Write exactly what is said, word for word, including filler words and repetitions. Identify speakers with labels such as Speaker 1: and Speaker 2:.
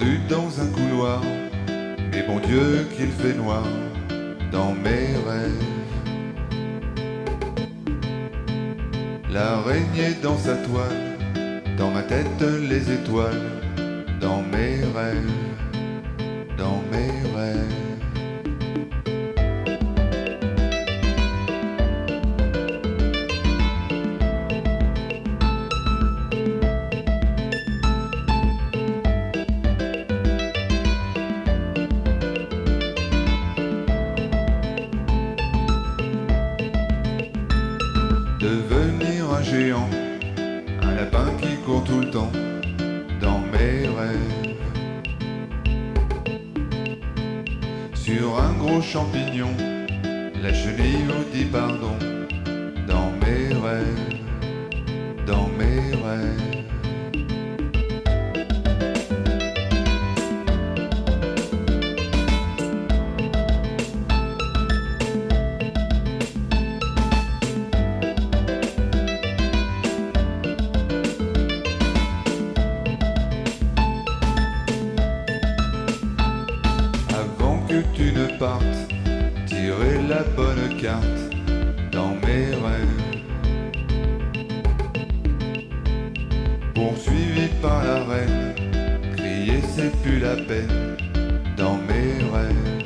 Speaker 1: perdu dans un couloir, mais bon Dieu qu'il fait noir dans mes rêves. L'araignée dans sa toile, dans ma tête les étoiles, dans mes rêves, dans mes rêves. Devenir un géant, un lapin qui court tout le temps, dans mes rêves. Sur un gros champignon, la chenille nous dit pardon, dans mes rêves, dans mes rêves. Que tu ne partes, tirer la bonne carte dans mes rêves. Poursuivi par la reine, crier c'est plus la peine dans mes rêves.